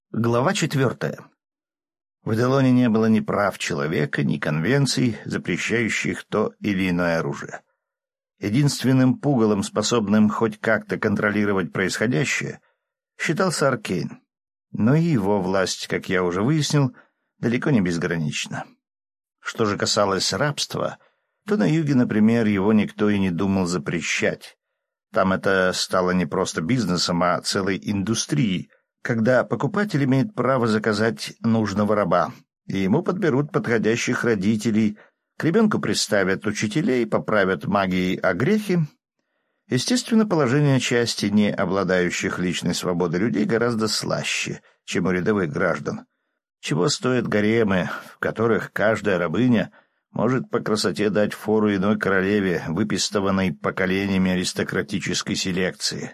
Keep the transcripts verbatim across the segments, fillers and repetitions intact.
Глава четвертая. В Делоне не было ни прав человека, ни конвенций, запрещающих то или иное оружие. Единственным пугалом, способным хоть как-то контролировать происходящее, считался Аркейн. Но и его власть, как я уже выяснил, далеко не безгранична. Что же касалось рабства, то на юге, например, его никто и не думал запрещать. Там это стало не просто бизнесом, а целой индустрией, когда покупатель имеет право заказать нужного раба, и ему подберут подходящих родителей, к ребенку приставят учителей, поправят магией огрехи. Естественно, положение части не обладающих личной свободой людей гораздо слаще, чем у рядовых граждан. Чего стоят гаремы, в которых каждая рабыня может по красоте дать фору иной королеве, выпистованной поколениями аристократической селекции.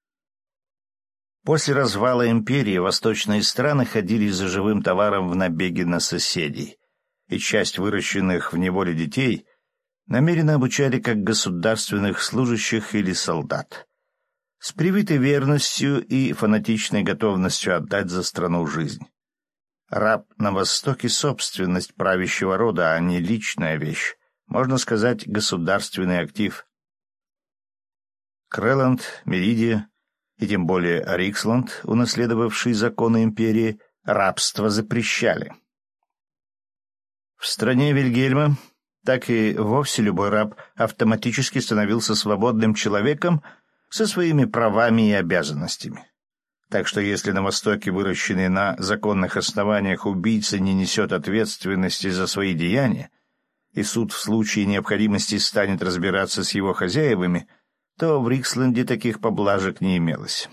После развала империи восточные страны ходили за живым товаром в набеги на соседей, и часть выращенных в неволе детей намеренно обучали как государственных служащих или солдат, с привитой верностью и фанатичной готовностью отдать за страну жизнь. Раб на Востоке — собственность правящего рода, а не личная вещь, можно сказать, государственный актив. Крэланд, Меридия и тем более Риксланд, унаследовавший законы империи, рабство запрещали. В стране Вильгельма так и вовсе любой раб автоматически становился свободным человеком со своими правами и обязанностями. Так что если на Востоке выращенный на законных основаниях убийца не несет ответственности за свои деяния, и суд в случае необходимости станет разбираться с его хозяевами, то в Риксленде таких поблажек не имелось.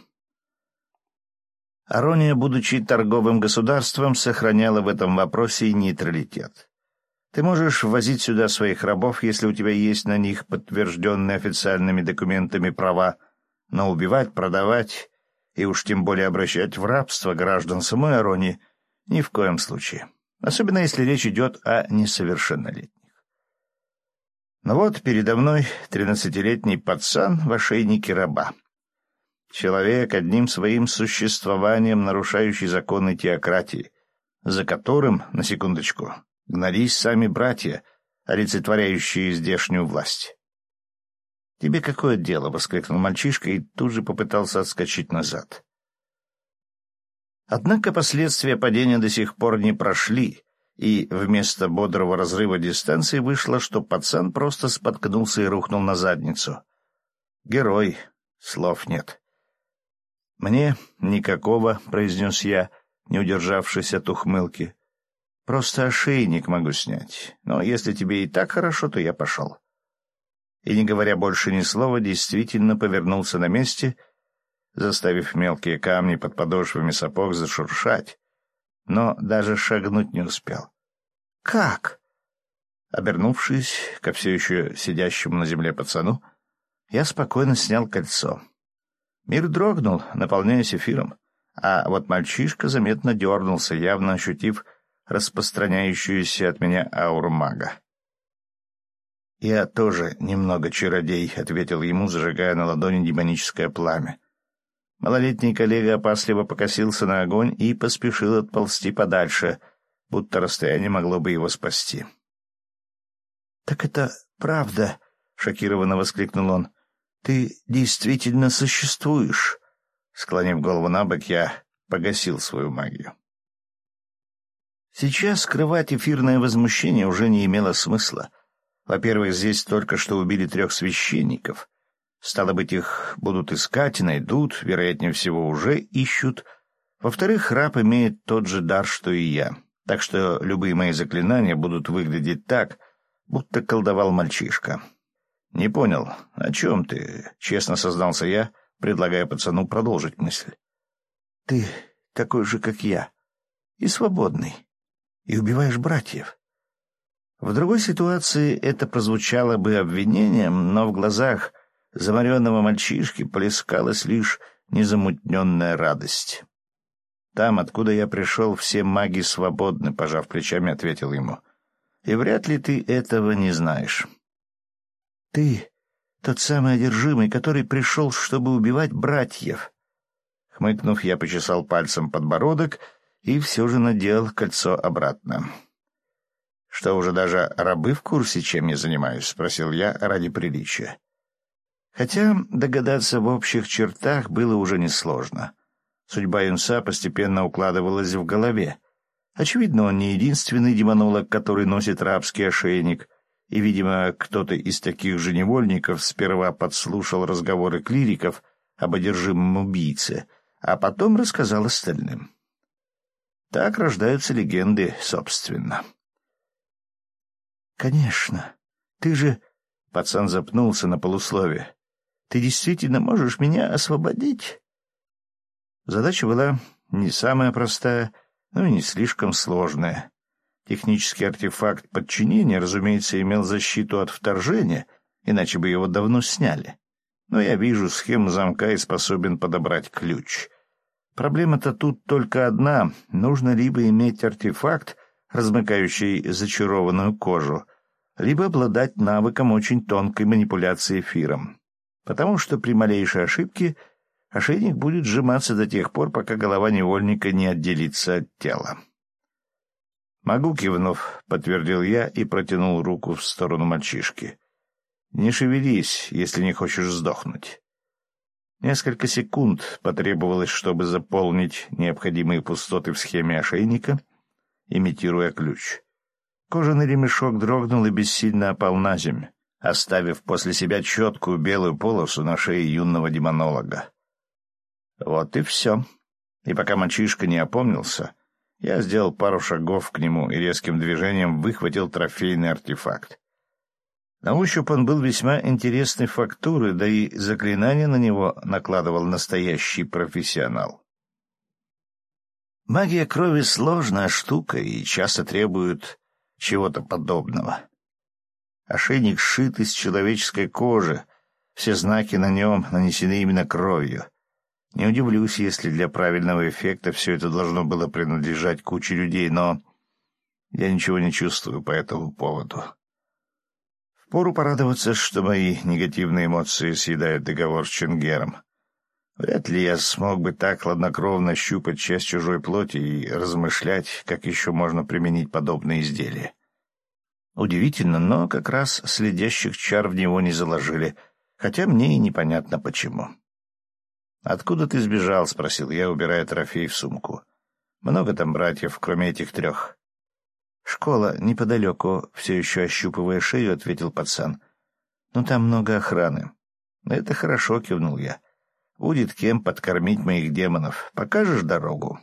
Арония, будучи торговым государством, сохраняла в этом вопросе нейтралитет. Ты можешь ввозить сюда своих рабов, если у тебя есть на них подтвержденные официальными документами права, но убивать, продавать и уж тем более обращать в рабство граждан самой Аронии ни в коем случае, особенно если речь идет о несовершеннолетних. Но вот передо мной тринадцатилетний пацан в ошейнике раба. Человек, одним своим существованием нарушающий законы теократии, за которым, на секундочку, гнались сами братья, олицетворяющие здешнюю власть. «Тебе какое дело?» — воскликнул мальчишка и тут же попытался отскочить назад. Однако последствия падения до сих пор не прошли, и вместо бодрого разрыва дистанции вышло, что пацан просто споткнулся и рухнул на задницу. Герой, слов нет. «Мне никакого», — произнес я, не удержавшись от ухмылки. «Просто ошейник могу снять, но если тебе и так хорошо, то я пошел». И, не говоря больше ни слова, действительно повернулся на месте, заставив мелкие камни под подошвами сапог зашуршать, но даже шагнуть не успел. «Как?» Обернувшись ко все еще сидящему на земле пацану, я спокойно снял кольцо. Мир дрогнул, наполняясь эфиром, а вот мальчишка заметно дернулся, явно ощутив распространяющуюся от меня ауру мага. «Я тоже немного чародей», — ответил ему, зажигая на ладони демоническое пламя. Малолетний коллега опасливо покосился на огонь и поспешил отползти подальше, будто расстояние могло бы его спасти. «Так это правда», — шокированно воскликнул он. «Ты действительно существуешь?» Склонив голову набок, я погасил свою магию. Сейчас скрывать эфирное возмущение уже не имело смысла. Во-первых, здесь только что убили трех священников. Стало быть, их будут искать и найдут, вероятнее всего, уже ищут. Во-вторых, раб имеет тот же дар, что и я, так что любые мои заклинания будут выглядеть так, будто колдовал мальчишка. «Не понял, о чем ты?» — честно сознался я, предлагая пацану продолжить мысль. «Ты такой же, как я, и свободный, и убиваешь братьев». В другой ситуации это прозвучало бы обвинением, но в глазах заморенного мальчишки плескалась лишь незамутненная радость. «Там, откуда я пришел, все маги свободны», — пожав плечами, ответил ему. «И вряд ли ты этого не знаешь». «Ты тот самый одержимый, который пришел, чтобы убивать братьев». Хмыкнув, я почесал пальцем подбородок и все же надел кольцо обратно. — Что, уже даже рабы в курсе, чем я занимаюсь? — спросил я ради приличия. Хотя догадаться в общих чертах было уже несложно. Судьба юнца постепенно укладывалась в голове. Очевидно, он не единственный демонолог, который носит рабский ошейник, и, видимо, кто-то из таких же невольников сперва подслушал разговоры клириков об одержимом убийце, а потом рассказал остальным. Так рождаются легенды, собственно. «Конечно. Ты же...» — пацан запнулся на полуслове. «Ты действительно можешь меня освободить?» Задача была не самая простая, но и не слишком сложная. Технический артефакт подчинения, разумеется, имел защиту от вторжения, иначе бы его давно сняли. Но я вижу схему замка и способен подобрать ключ. Проблема-то тут только одна. Нужно либо иметь артефакт, размыкающий зачарованную кожу, либо обладать навыком очень тонкой манипуляции эфиром. Потому что при малейшей ошибке ошейник будет сжиматься до тех пор, пока голова невольника не отделится от тела. «Могу», — кивнув, подтвердил я и протянул руку в сторону мальчишки. «Не шевелись, если не хочешь сдохнуть». Несколько секунд потребовалось, чтобы заполнить необходимые пустоты в схеме ошейника, имитируя ключ. Кожаный ремешок дрогнул и бессильно опал на землю, оставив после себя четкую белую полосу на шее юного демонолога. Вот и все. И пока мальчишка не опомнился, я сделал пару шагов к нему и резким движением выхватил трофейный артефакт. На ощупь он был весьма интересной фактуры, да и заклинание на него накладывал настоящий профессионал. Магия крови — сложная штука и часто требует чего-то подобного. Ошейник сшит из человеческой кожи, все знаки на нем нанесены именно кровью. Не удивлюсь, если для правильного эффекта все это должно было принадлежать куче людей, но я ничего не чувствую по этому поводу. Впору порадоваться, что мои негативные эмоции съедают договор с Ченгером. Вряд ли я смог бы так хладнокровно щупать часть чужой плоти и размышлять, как еще можно применить подобные изделия. Удивительно, но как раз следящих чар в него не заложили, хотя мне и непонятно почему. «Откуда ты сбежал?» — спросил я, убирая трофей в сумку. «Много там братьев, кроме этих трех?» «Школа неподалеку», — все еще ощупывая шею, ответил пацан. «Ну, там много охраны». «Это хорошо», — кивнул я. «Будет кем подкормить моих демонов. Покажешь дорогу?»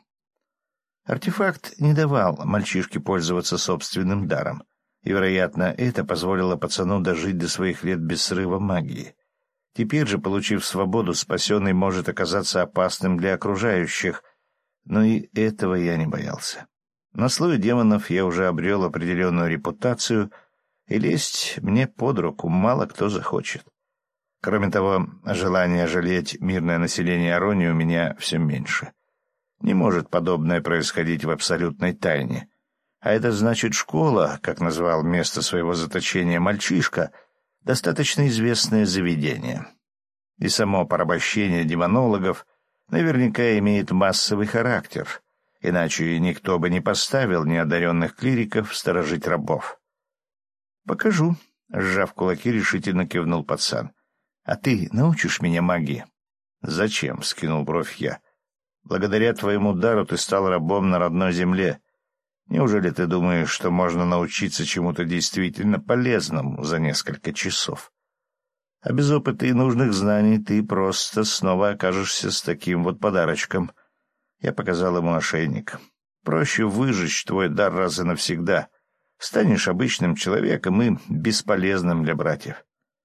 Артефакт не давал мальчишке пользоваться собственным даром, и, вероятно, это позволило пацану дожить до своих лет без срыва магии. Теперь же, получив свободу, спасенный может оказаться опасным для окружающих, но и этого я не боялся. На слое демонов я уже обрел определенную репутацию, и лезть мне под руку мало кто захочет. Кроме того, желание жалеть мирное население Аронии у меня все меньше. Не может подобное происходить в абсолютной тайне. А это значит, школа, как назвал место своего заточения мальчишка, достаточно известное заведение. И само порабощение демонологов наверняка имеет массовый характер, иначе никто бы не поставил неодаренных клириков сторожить рабов. «Покажу», — сжав кулаки, решительно кивнул пацан. «А ты научишь меня магии?» «Зачем?» — вскинул бровь я. «Благодаря твоему дару ты стал рабом на родной земле. Неужели ты думаешь, что можно научиться чему-то действительно полезному за несколько часов? А без опыта и нужных знаний ты просто снова окажешься с таким вот подарочком». Я показал ему ошейник. «Проще выжечь твой дар раз и навсегда. Станешь обычным человеком и бесполезным для братьев».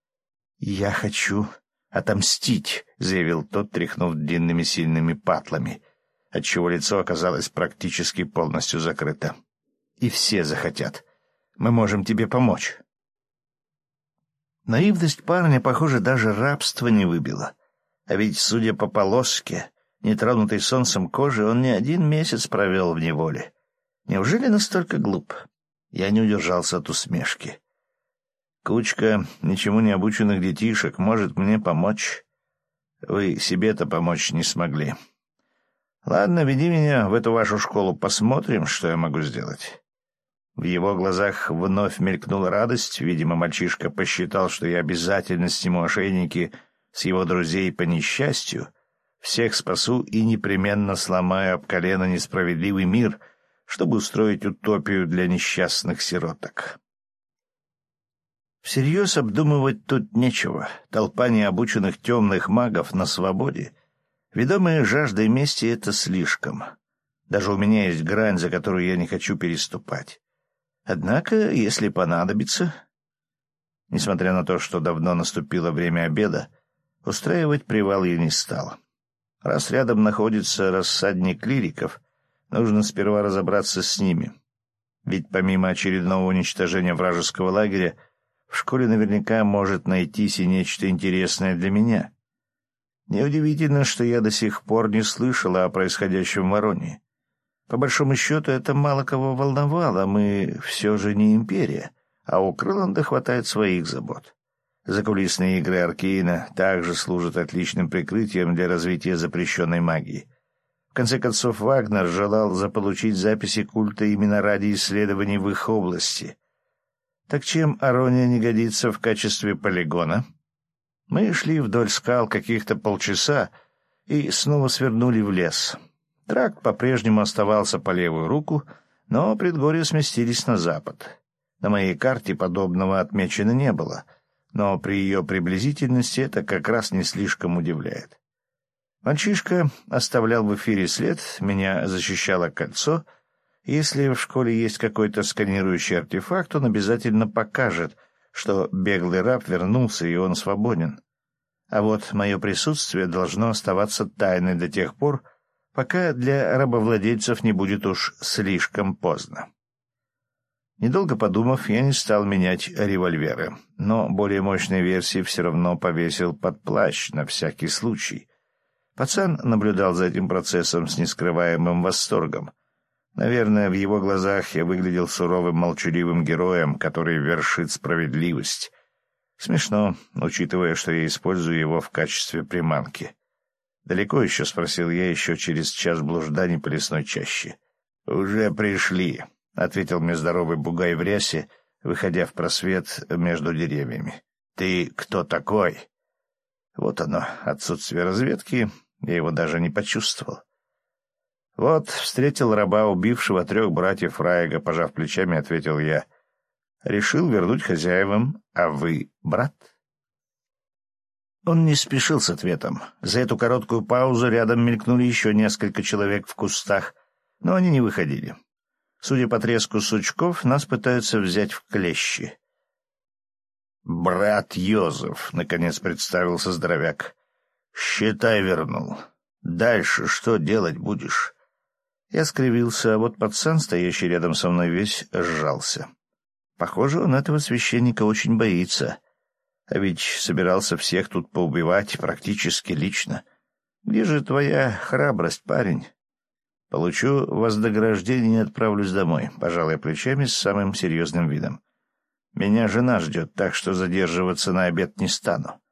«Я хочу отомстить», — заявил тот, тряхнув длинными сильными патлами, отчего лицо оказалось практически полностью закрыто. «И все захотят. Мы можем тебе помочь». Наивность парня, похоже, даже рабство не выбила. А ведь, судя по полоске, нетронутой солнцем кожи, он не один месяц провел в неволе. Неужели настолько глуп? Я не удержался от усмешки. Кучка ничему не обученных детишек может мне помочь. Вы себе-то помочь не смогли. Ладно, веди меня в эту вашу школу, посмотрим, что я могу сделать». В его глазах вновь мелькнула радость. Видимо, мальчишка посчитал, что я обязательно сниму ошейники с его друзей по несчастью, всех спасу и непременно сломаю об колено несправедливый мир, чтобы устроить утопию для несчастных сироток. Всерьез обдумывать тут нечего. Толпа необученных темных магов на свободе. Ведомые жаждой мести — это слишком. Даже у меня есть грань, за которую я не хочу переступать. Однако, если понадобится... Несмотря на то, что давно наступило время обеда, устраивать привал я не стал. Раз рядом находится рассадник клириков, нужно сперва разобраться с ними. Ведь помимо очередного уничтожения вражеского лагеря, в школе наверняка может найтись и нечто интересное для меня. Неудивительно, что я до сих пор не слышала о происходящем в Воронии. По большому счету, это мало кого волновало, мы все же не империя, а у Крыланда хватает своих забот. Закулисные игры Аркейна также служат отличным прикрытием для развития запрещенной магии. В конце концов, Вагнер желал заполучить записи культа именно ради исследований в их области. Так чем Арония не годится в качестве полигона? Мы шли вдоль скал каких-то полчаса и снова свернули в лес. Тракт по-прежнему оставался по левую руку, но предгорья сместились на запад. На моей карте подобного отмечено не было, но при ее приблизительности это как раз не слишком удивляет. Мальчишка оставлял в эфире след, меня защищало кольцо. Если в школе есть какой-то сканирующий артефакт, он обязательно покажет, что беглый раб вернулся и он свободен. А вот мое присутствие должно оставаться тайной до тех пор, пока для рабовладельцев не будет уж слишком поздно. Недолго подумав, я не стал менять револьверы, но более мощные версии все равно повесил под плащ на всякий случай. Пацан наблюдал за этим процессом с нескрываемым восторгом. Наверное, в его глазах я выглядел суровым молчаливым героем, который вершит справедливость. Смешно, учитывая, что я использую его в качестве приманки. «Далеко еще?» — спросил я еще через час блужданий по лесной чаще. «Уже пришли», — ответил мне здоровый бугай в рясе, выходя в просвет между деревьями. «Ты кто такой?» Вот оно, отсутствие разведки, я его даже не почувствовал. «Вот, встретил раба, убившего трех братьев Райга», — пожав плечами, ответил я. «Решил вернуть хозяевам, а вы брат?» Он не спешил с ответом. За эту короткую паузу рядом мелькнули еще несколько человек в кустах, но они не выходили. Судя по треску сучков, нас пытаются взять в клещи. «Брат Йозеф», — наконец представился здоровяк. «Считай, вернул. Дальше что делать будешь?» Я скривился, а вот пацан, стоящий рядом со мной, весь сжался. Похоже, он этого священника очень боится. А ведь собирался всех тут поубивать практически лично. Где же твоя храбрость, парень? Получу вознаграждение и отправлюсь домой, пожалуй, плечами с самым серьезным видом. Меня жена ждет, так что задерживаться на обед не стану.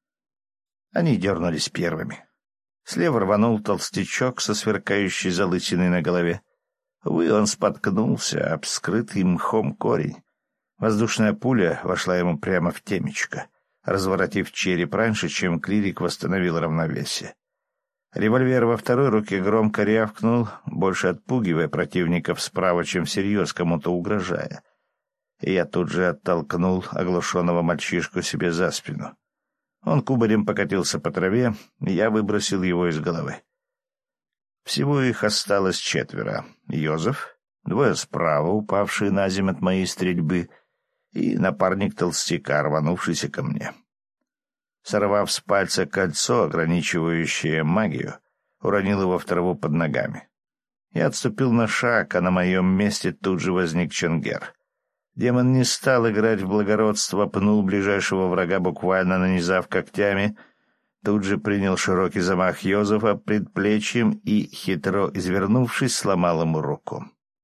Они дернулись первыми. Слева рванул толстячок со сверкающей залысиной на голове. Увы, он споткнулся об скрытый мхом корень. Воздушная пуля вошла ему прямо в темечко, разворотив череп раньше, чем клирик восстановил равновесие. Револьвер во второй руке громко рявкнул, больше отпугивая противников справа, чем всерьез кому-то угрожая. И я тут же оттолкнул оглушенного мальчишку себе за спину. Он кубарем покатился по траве, и я выбросил его из головы. Всего их осталось четверо. Йозеф, двое справа, упавшие на землю от моей стрельбы, и напарник толстяка, рванувшийся ко мне. Сорвав с пальца кольцо, ограничивающее магию, уронил его в траву под ногами. Я отступил на шаг, а на моем месте тут же возник Ченгер. Демон не стал играть в благородство, пнул ближайшего врага, буквально нанизав когтями, тут же принял широкий замах Йозефа предплечьем и, хитро извернувшись, сломал ему руку.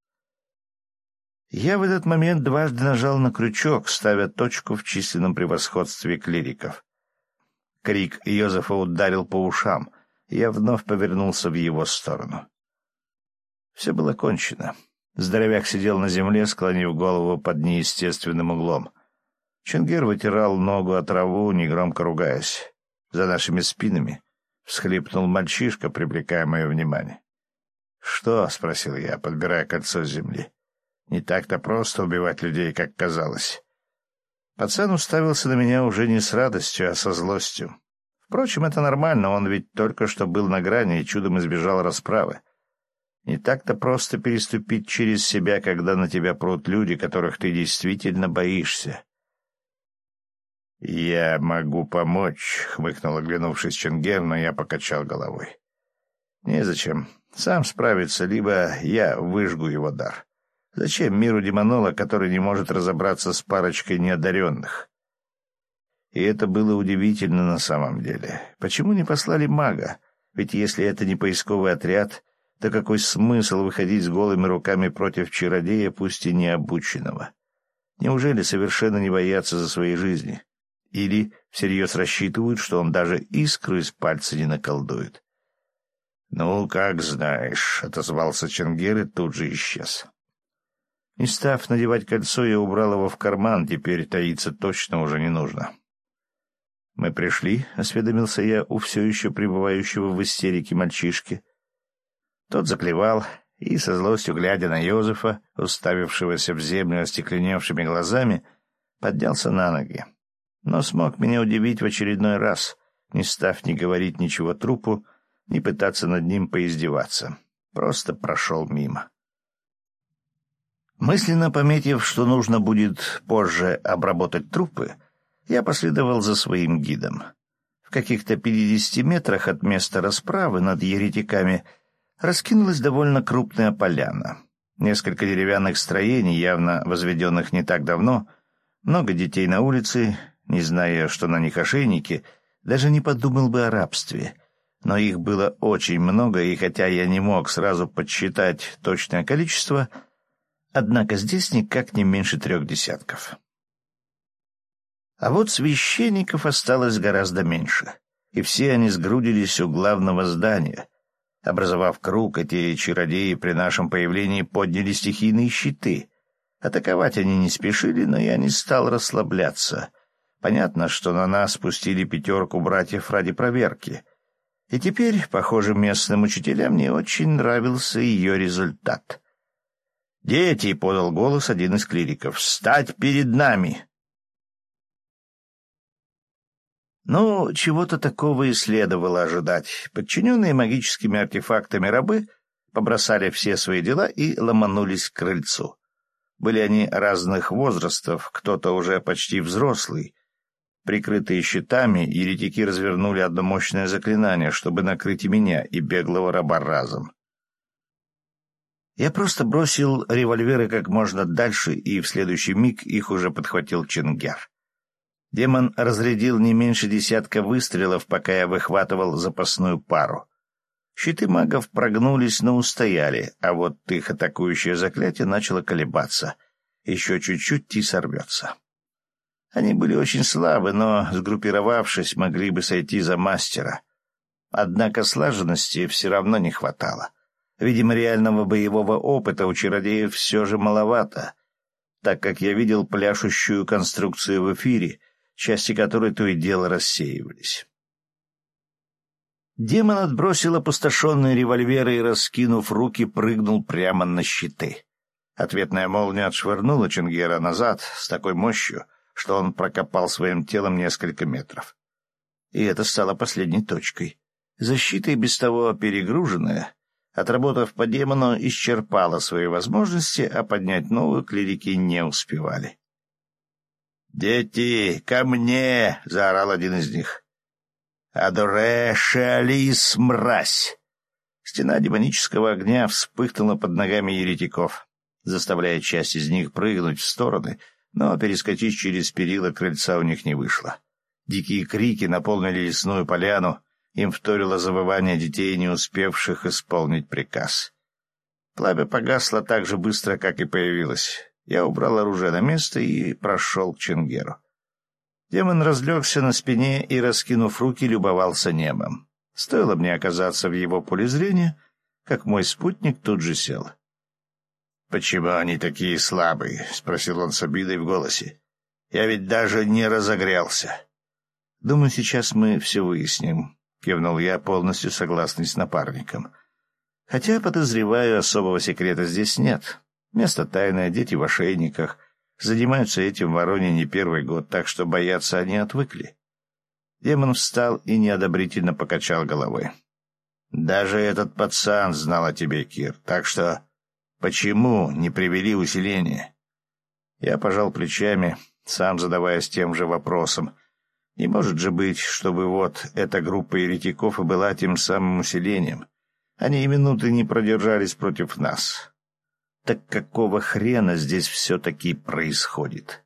Я в этот момент дважды нажал на крючок, ставя точку в численном превосходстве клириков. Крик Йозефа ударил по ушам, я вновь повернулся в его сторону. Все было кончено. Здоровяк сидел на земле, склонив голову под неестественным углом. Чингер вытирал ногу от траву, негромко ругаясь. За нашими спинами всхлипнул мальчишка, привлекая мое внимание. «Что?» — спросил я, подбирая кольцо с земли. «Не так-то просто убивать людей, как казалось». Пацан уставился на меня уже не с радостью, а со злостью. Впрочем, это нормально, он ведь только что был на грани и чудом избежал расправы. Не так-то просто переступить через себя, когда на тебя прут люди, которых ты действительно боишься. «Я могу помочь», — хмыкнул, оглянувшись Чингер, но я покачал головой. «Незачем. Сам справится, либо я выжгу его дар. Зачем миру демонола, который не может разобраться с парочкой неодаренных?» И это было удивительно на самом деле. Почему не послали мага? Ведь если это не поисковый отряд, то какой смысл выходить с голыми руками против чародея, пусть и необученного? Неужели совершенно не боятся за свои жизни? Или всерьез рассчитывают, что он даже искру из пальца не наколдует? «Ну, как знаешь», — отозвался Чингер и тут же исчез. Не став надевать кольцо, я убрал его в карман, теперь таиться точно уже не нужно. «Мы пришли», — осведомился я у все еще пребывающего в истерике мальчишки. Тот заклевал и, со злостью глядя на Йозефа, уставившегося в землю остекленевшими глазами, поднялся на ноги. Но смог меня удивить в очередной раз, не став ни говорить ничего трупу, ни пытаться над ним поиздеваться. Просто прошел мимо. Мысленно пометив, что нужно будет позже обработать трупы, я последовал за своим гидом. В каких-то пятидесяти метрах от места расправы над еретиками раскинулась довольно крупная поляна. Несколько деревянных строений, явно возведенных не так давно, много детей на улице. Не зная, что на них ошейники, даже не подумал бы о рабстве. Но их было очень много, и хотя я не мог сразу подсчитать точное количество, однако здесь никак не меньше трех десятков. А вот священников осталось гораздо меньше, и все они сгрудились у главного здания. Образовав круг, эти чародеи при нашем появлении подняли стихийные щиты. Атаковать они не спешили, но я не стал расслабляться. Понятно, что на нас спустили пятерку братьев ради проверки. И теперь, похоже, местным учителям не очень нравился ее результат. «Дети!» — подал голос один из клириков. «Встать перед нами!» Ну, чего-то такого и следовало ожидать. Подчиненные магическими артефактами рабы побросали все свои дела и ломанулись к крыльцу. Были они разных возрастов, кто-то уже почти взрослый. Прикрытые щитами, еретики развернули одно мощное заклинание, чтобы накрыть и меня, и беглого раба разом. Я просто бросил револьверы как можно дальше, и в следующий миг их уже подхватил Чингер. Демон разрядил не меньше десятка выстрелов, пока я выхватывал запасную пару. Щиты магов прогнулись, но устояли, а вот их атакующее заклятие начало колебаться. Еще чуть-чуть и сорвется. Они были очень слабы, но, сгруппировавшись, могли бы сойти за мастера. Однако слаженности все равно не хватало. Видимо, реального боевого опыта у чародеев все же маловато, так как я видел пляшущую конструкцию в эфире, части которой то и дело рассеивались. Демон отбросил опустошенные револьверы и, раскинув руки, прыгнул прямо на щиты. Ответная молния отшвырнула Чингера назад с такой мощью, что он прокопал своим телом несколько метров. И это стало последней точкой. Защита, и без того перегруженная, отработав по демону, исчерпала свои возможности, а поднять новую клирики не успевали. «Дети, ко мне!» — заорал один из них. «Адоре шеалис, мразь!» Стена демонического огня вспыхнула под ногами еретиков, заставляя часть из них прыгнуть в стороны, но перескочить через перила крыльца у них не вышло. Дикие крики наполнили лесную поляну, им вторило завывание детей, не успевших исполнить приказ. Пламя погасло так же быстро, как и появилось. Я убрал оружие на место и прошел к Чингеру. Демон разлегся на спине и, раскинув руки, любовался небом. Стоило мне оказаться в его поле зрения, как мой спутник тут же сел. «Почему они такие слабые?» — спросил он с обидой в голосе. «Я ведь даже не разогрелся». «Думаю, сейчас мы все выясним», — кивнул я, полностью согласный с напарником. «Хотя, подозреваю, особого секрета здесь нет. Место тайное, дети в ошейниках. Занимаются этим в Вороне не первый год, так что бояться они отвыкли». Демон встал и неодобрительно покачал головой. «Даже этот пацан знал о тебе, Кир, так что почему не привели усиление?» Я пожал плечами, сам задаваясь тем же вопросом. Не может же быть, чтобы вот эта группа еретиков и была тем самым усилением. Они и минуты не продержались против нас. Так какого хрена здесь все-таки происходит?